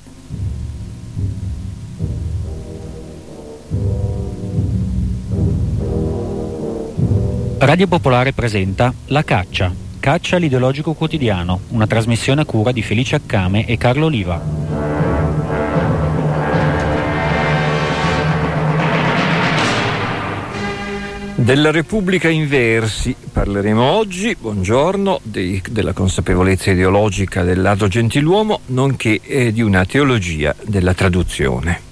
Radio Popolare presenta La Caccia, Caccia l'ideologico quotidiano, una trasmissione a cura di Felice Accame e Carlo Oliva. Della Repubblica in versi parleremo oggi, buongiorno, della consapevolezza ideologica del ladro gentiluomo, nonché di una teologia della traduzione.